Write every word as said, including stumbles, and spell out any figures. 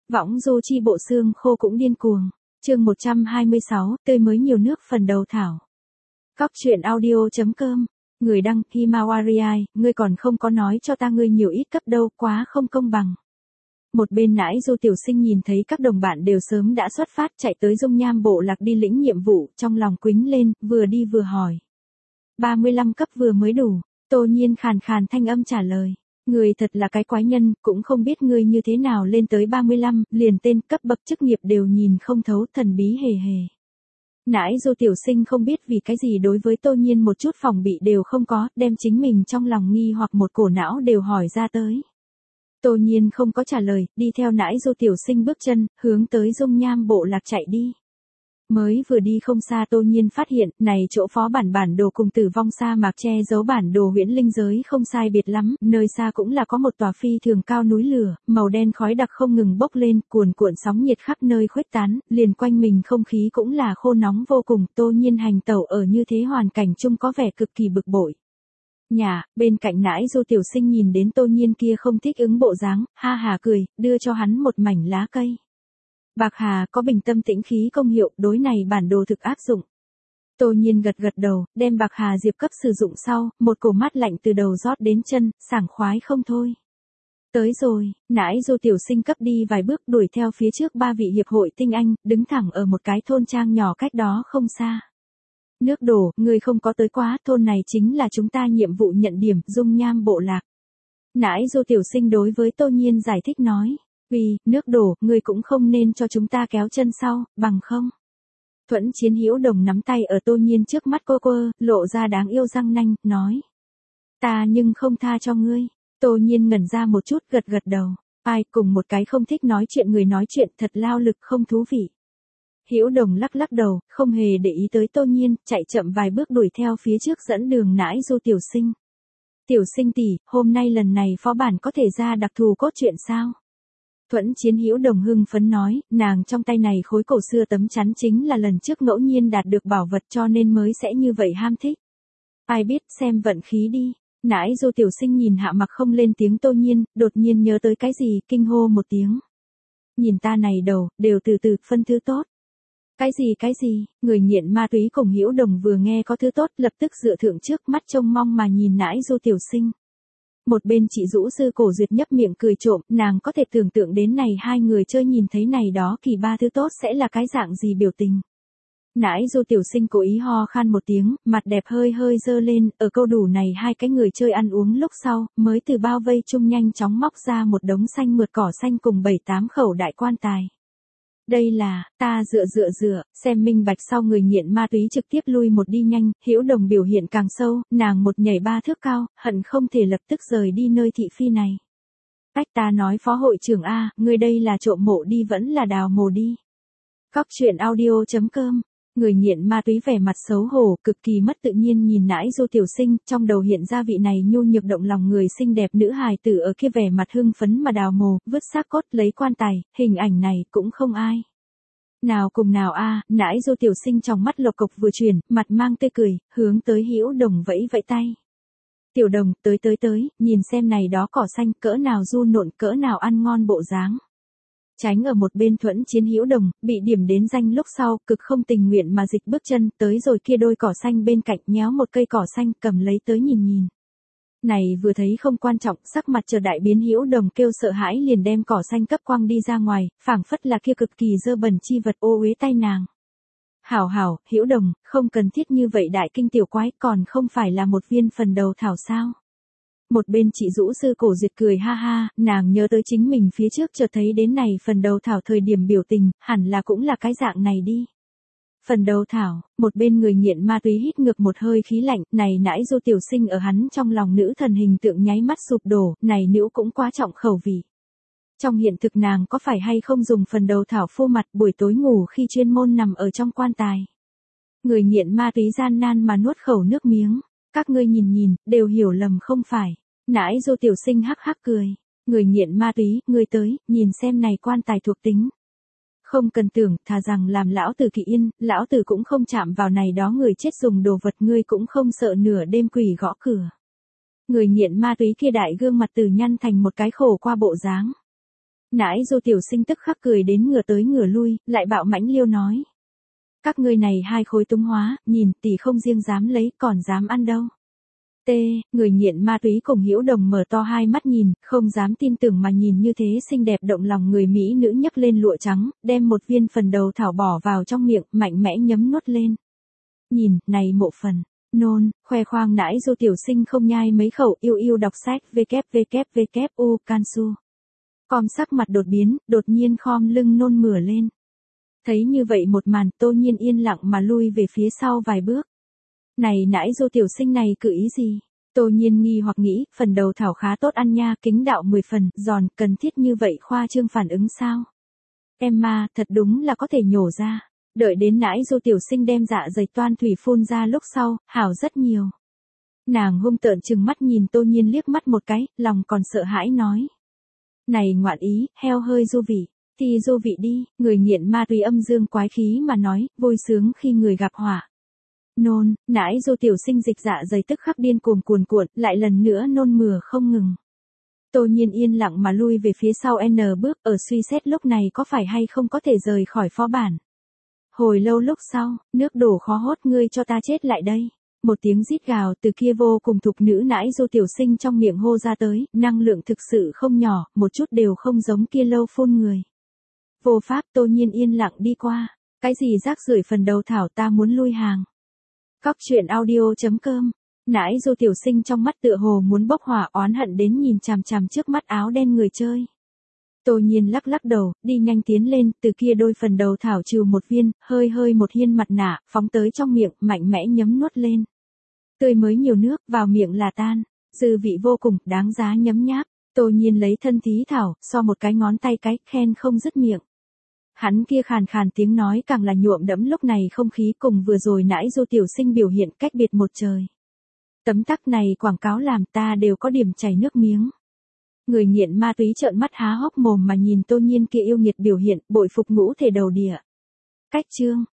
Võng du chi bộ xương khô cũng điên cuồng. Chương một trăm hai mươi sáu, tươi mới nhiều nước phần đầu thảo. Cóc truyện audio.com. Người đăng Himawari, ngươi còn không có nói cho ta ngươi nhiều ít cấp đâu, quá không công bằng. Một bên nãi Du Tiểu Sinh nhìn thấy các đồng bạn đều sớm đã xuất phát chạy tới Dung Nham Bộ Lạc đi lĩnh nhiệm vụ, trong lòng quính lên, vừa đi vừa hỏi. ba mươi lăm cấp vừa mới đủ, Tô Nhiên khàn khàn thanh âm trả lời. Người thật là cái quái nhân, cũng không biết ngươi như thế nào lên tới ba mươi lăm, liền tên cấp bậc chức nghiệp đều nhìn không thấu, thần bí hề hề. Nãi Du Tiểu Sinh không biết vì cái gì đối với Tô Nhiên một chút phòng bị đều không có, đem chính mình trong lòng nghi hoặc một cổ não đều hỏi ra tới. Tô Nhiên không có trả lời, đi theo nãi Du Tiểu Sinh bước chân, hướng tới Dung Nham Bộ Lạc chạy đi. Mới vừa đi không xa Tô Nhiên phát hiện, này chỗ phó bản bản đồ cùng tử vong sa mạc che giấu bản đồ huyễn linh giới không sai biệt lắm, nơi xa cũng là có một tòa phi thường cao núi lửa, màu đen khói đặc không ngừng bốc lên, cuồn cuộn sóng nhiệt khắp nơi khuếch tán, liền quanh mình không khí cũng là khô nóng vô cùng, Tô Nhiên hành tẩu ở như thế hoàn cảnh chung có vẻ cực kỳ bực bội. Nhà, bên cạnh nãi Du Tiểu Sinh nhìn đến Tô Nhiên kia không thích ứng bộ dáng, ha hà cười, đưa cho hắn một mảnh lá cây. Bạc hà có bình tâm tĩnh khí công hiệu, đối này bản đồ thực áp dụng. Tô Nhiên gật gật đầu, đem bạc hà diệp cấp sử dụng sau, một cổ mát lạnh từ đầu rót đến chân, sảng khoái không thôi. Tới rồi, nãi Du Tiểu Sinh cấp đi vài bước đuổi theo phía trước ba vị hiệp hội tinh anh, đứng thẳng ở một cái thôn trang nhỏ cách đó không xa. Nước đổ, người không có tới quá, thôn này chính là chúng ta nhiệm vụ nhận điểm, Dung Nham Bộ Lạc. Nãi Du Tiểu Sinh đối với Tô Nhiên giải thích nói. Vì, nước đổ, người cũng không nên cho chúng ta kéo chân sau, bằng không. Thuẫn Chiến Hữu Đồng nắm tay ở Tô Nhiên trước mắt cô cô, lộ ra đáng yêu răng nanh, nói. Ta nhưng không tha cho ngươi. Tô Nhiên ngẩn ra một chút gật gật đầu. Ai cùng một cái không thích nói chuyện người nói chuyện thật lao lực không thú vị. Hữu Đồng lắc lắc đầu, không hề để ý tới Tô Nhiên, chạy chậm vài bước đuổi theo phía trước dẫn đường nãi Du Tiểu Sinh. Tiểu Sinh tỷ, hôm nay lần này phó bản có thể ra đặc thù cốt truyện sao? Thuẫn Chiến Hữu Đồng hưng phấn nói, nàng trong tay này khối cổ xưa tấm chắn chính là lần trước ngẫu nhiên đạt được bảo vật cho nên mới sẽ như vậy ham thích. Ai biết xem vận khí đi. Nãi Du Tiểu Sinh nhìn hạ mặc không lên tiếng Tô Nhiên, đột nhiên nhớ tới cái gì, kinh hô một tiếng. Nhìn ta này đầu, đều từ từ phân thứ tốt. Cái gì cái gì, người nghiện ma túy cùng Hữu Đồng vừa nghe có thứ tốt lập tức dựa thượng trước mắt trông mong mà nhìn nãi Du Tiểu Sinh. Một bên chị Dũ Sư Cổ Duyệt nhấp miệng cười trộm, nàng có thể tưởng tượng đến này hai người chơi nhìn thấy này đó kỳ ba thứ tốt sẽ là cái dạng gì biểu tình. Nãi Du Tiểu Sinh cố ý ho khan một tiếng, mặt đẹp hơi hơi dơ lên, ở câu đủ này hai cái người chơi ăn uống lúc sau, mới từ bao vây chung nhanh chóng móc ra một đống xanh mượt cỏ xanh cùng bảy tám khẩu đại quan tài. Đây là, ta dựa dựa dựa, xem minh bạch sau người nghiện ma túy trực tiếp lui một đi nhanh, Hữu Đồng biểu hiện càng sâu, nàng một nhảy ba thước cao, hận không thể lập tức rời đi nơi thị phi này. Cách ta nói phó hội trưởng A, người đây là trộm mộ đi vẫn là đào mồ đi. Cóc truyện audio.com. Người nghiện ma túy vẻ mặt xấu hổ, cực kỳ mất tự nhiên nhìn nãi Du Tiểu Sinh, trong đầu hiện ra vị này nhu nhược động lòng người xinh đẹp nữ hài tử ở kia vẻ mặt hưng phấn mà đào mồ, vứt xác cốt lấy quan tài, hình ảnh này cũng không ai. Nào cùng nào a, nãi Du Tiểu Sinh trong mắt lộc cộc vừa chuyển, mặt mang tươi cười, hướng tới Hữu Đồng vẫy vẫy tay. Tiểu Đồng, tới tới tới, nhìn xem này đó cỏ xanh, cỡ nào du nộn, cỡ nào ăn ngon bộ dáng. Tránh ở một bên Thuẫn Chiến Hữu Đồng, bị điểm đến danh lúc sau, cực không tình nguyện mà dịch bước chân, tới rồi kia đôi cỏ xanh bên cạnh nhéo một cây cỏ xanh cầm lấy tới nhìn nhìn. Này vừa thấy không quan trọng, sắc mặt chờ đại biến Hữu Đồng kêu sợ hãi liền đem cỏ xanh cấp quăng đi ra ngoài, phảng phất là kia cực kỳ dơ bẩn chi vật ô uế tay nàng. Hảo hảo, Hữu Đồng, không cần thiết như vậy đại kinh tiểu quái, còn không phải là một viên phần đầu thảo sao. Một bên chị Dũ Sư Cổ Duyệt cười ha ha, nàng nhớ tới chính mình phía trước chợt thấy đến này phần đầu thảo thời điểm biểu tình, hẳn là cũng là cái dạng này đi. Phần đầu thảo, một bên người nghiện ma túy hít ngược một hơi khí lạnh, này nãi Du Tiểu Sinh ở hắn trong lòng nữ thần hình tượng nháy mắt sụp đổ, này nữ cũng quá trọng khẩu vị. Trong hiện thực nàng có phải hay không dùng phần đầu thảo phô mặt buổi tối ngủ khi chuyên môn nằm ở trong quan tài. Người nghiện ma túy gian nan mà nuốt khẩu nước miếng. Các ngươi nhìn nhìn, đều hiểu lầm không phải. Nãi Du Tiểu Sinh hắc hắc cười. Người nghiện ma túy, ngươi tới, nhìn xem này quan tài thuộc tính. Không cần tưởng, thà rằng làm lão tử kỳ yên, lão tử cũng không chạm vào này đó người chết dùng đồ vật, ngươi cũng không sợ nửa đêm quỷ gõ cửa. Người nghiện ma túy kia đại gương mặt từ nhăn thành một cái khổ qua bộ dáng. Nãi Du tiểu sinh tức khắc cười đến ngửa tới ngửa lui, lại bạo mãnh liêu nói. Các ngươi này hai khối túng hóa, nhìn tỷ không riêng dám lấy còn dám ăn đâu. T, người nghiện ma túy cùng Hữu Đồng mở to hai mắt nhìn, không dám tin tưởng mà nhìn như thế xinh đẹp động lòng người Mỹ nữ nhấc lên lụa trắng, đem một viên phần đầu thảo bỏ vào trong miệng, mạnh mẽ nhấm nuốt lên. Nhìn, này mộ phần, nôn, khoe khoang nãi Du tiểu sinh không nhai mấy khẩu yêu yêu đọc sách www cansu. Com sắc mặt đột biến, đột nhiên khom lưng nôn mửa lên. Thấy như vậy một màn Tô Nhiên yên lặng mà lui về phía sau vài bước. Này nãi Du tiểu sinh này cự ý gì? Tô Nhiên nghi hoặc nghĩ, phần đầu thảo khá tốt ăn nha, kính đạo mười phần, giòn, cần thiết như vậy khoa trương phản ứng sao? Em ma, thật đúng là có thể nhổ ra. Đợi đến nãi Du tiểu sinh đem dạ dày toan thủy phun ra lúc sau, hảo rất nhiều. Nàng hung tợn trừng mắt nhìn Tô Nhiên liếc mắt một cái, lòng còn sợ hãi nói. Này ngoạn ý, heo hơi du vị, thì du vị đi, người nghiện ma túy âm dương quái khí mà nói, vui sướng khi người gặp họa. Nôn, nãi Du tiểu sinh dịch dạ dày tức khắc điên cuồng cuồn cuộn, lại lần nữa nôn mửa không ngừng. Tô Nhiên yên lặng mà lui về phía sau N bước, ở suy xét lúc này có phải hay không có thể rời khỏi phó bản. Hồi lâu lúc sau, nước đổ khó hốt ngươi cho ta chết lại đây. Một tiếng rít gào từ kia vô cùng thục nữ nãi Du tiểu sinh trong miệng hô ra tới, năng lượng thực sự không nhỏ, một chút đều không giống kia lâu phun người. Vô pháp Tô Nhiên yên lặng đi qua, cái gì rác rưởi phần đầu thảo ta muốn lui hàng. Cóc truyện audio chấm com, nãi Du tiểu sinh trong mắt tựa hồ muốn bốc hỏa oán hận đến nhìn chằm chằm trước mắt áo đen người chơi. Tô Nhiên lắc lắc đầu, đi nhanh tiến lên, từ kia đôi phần đầu thảo trừ một viên, hơi hơi một hiên mặt nạ, phóng tới trong miệng, mạnh mẽ nhấm nuốt lên. Tươi mới nhiều nước, vào miệng là tan, dư vị vô cùng, đáng giá nhấm nháp. Tô Nhiên lấy thân thí thảo, so một cái ngón tay cái, khen không dứt miệng. Hắn kia khàn khàn tiếng nói càng là nhuộm đẫm lúc này không khí cùng vừa rồi nãi Du tiểu sinh biểu hiện cách biệt một trời. Tấm tắc này quảng cáo làm ta đều có điểm chảy nước miếng. Người nghiện ma túy trợn mắt há hốc mồm mà nhìn Tô Nhiên kia yêu nghiệt biểu hiện, bội phục ngũ thể đầu địa. Cách chương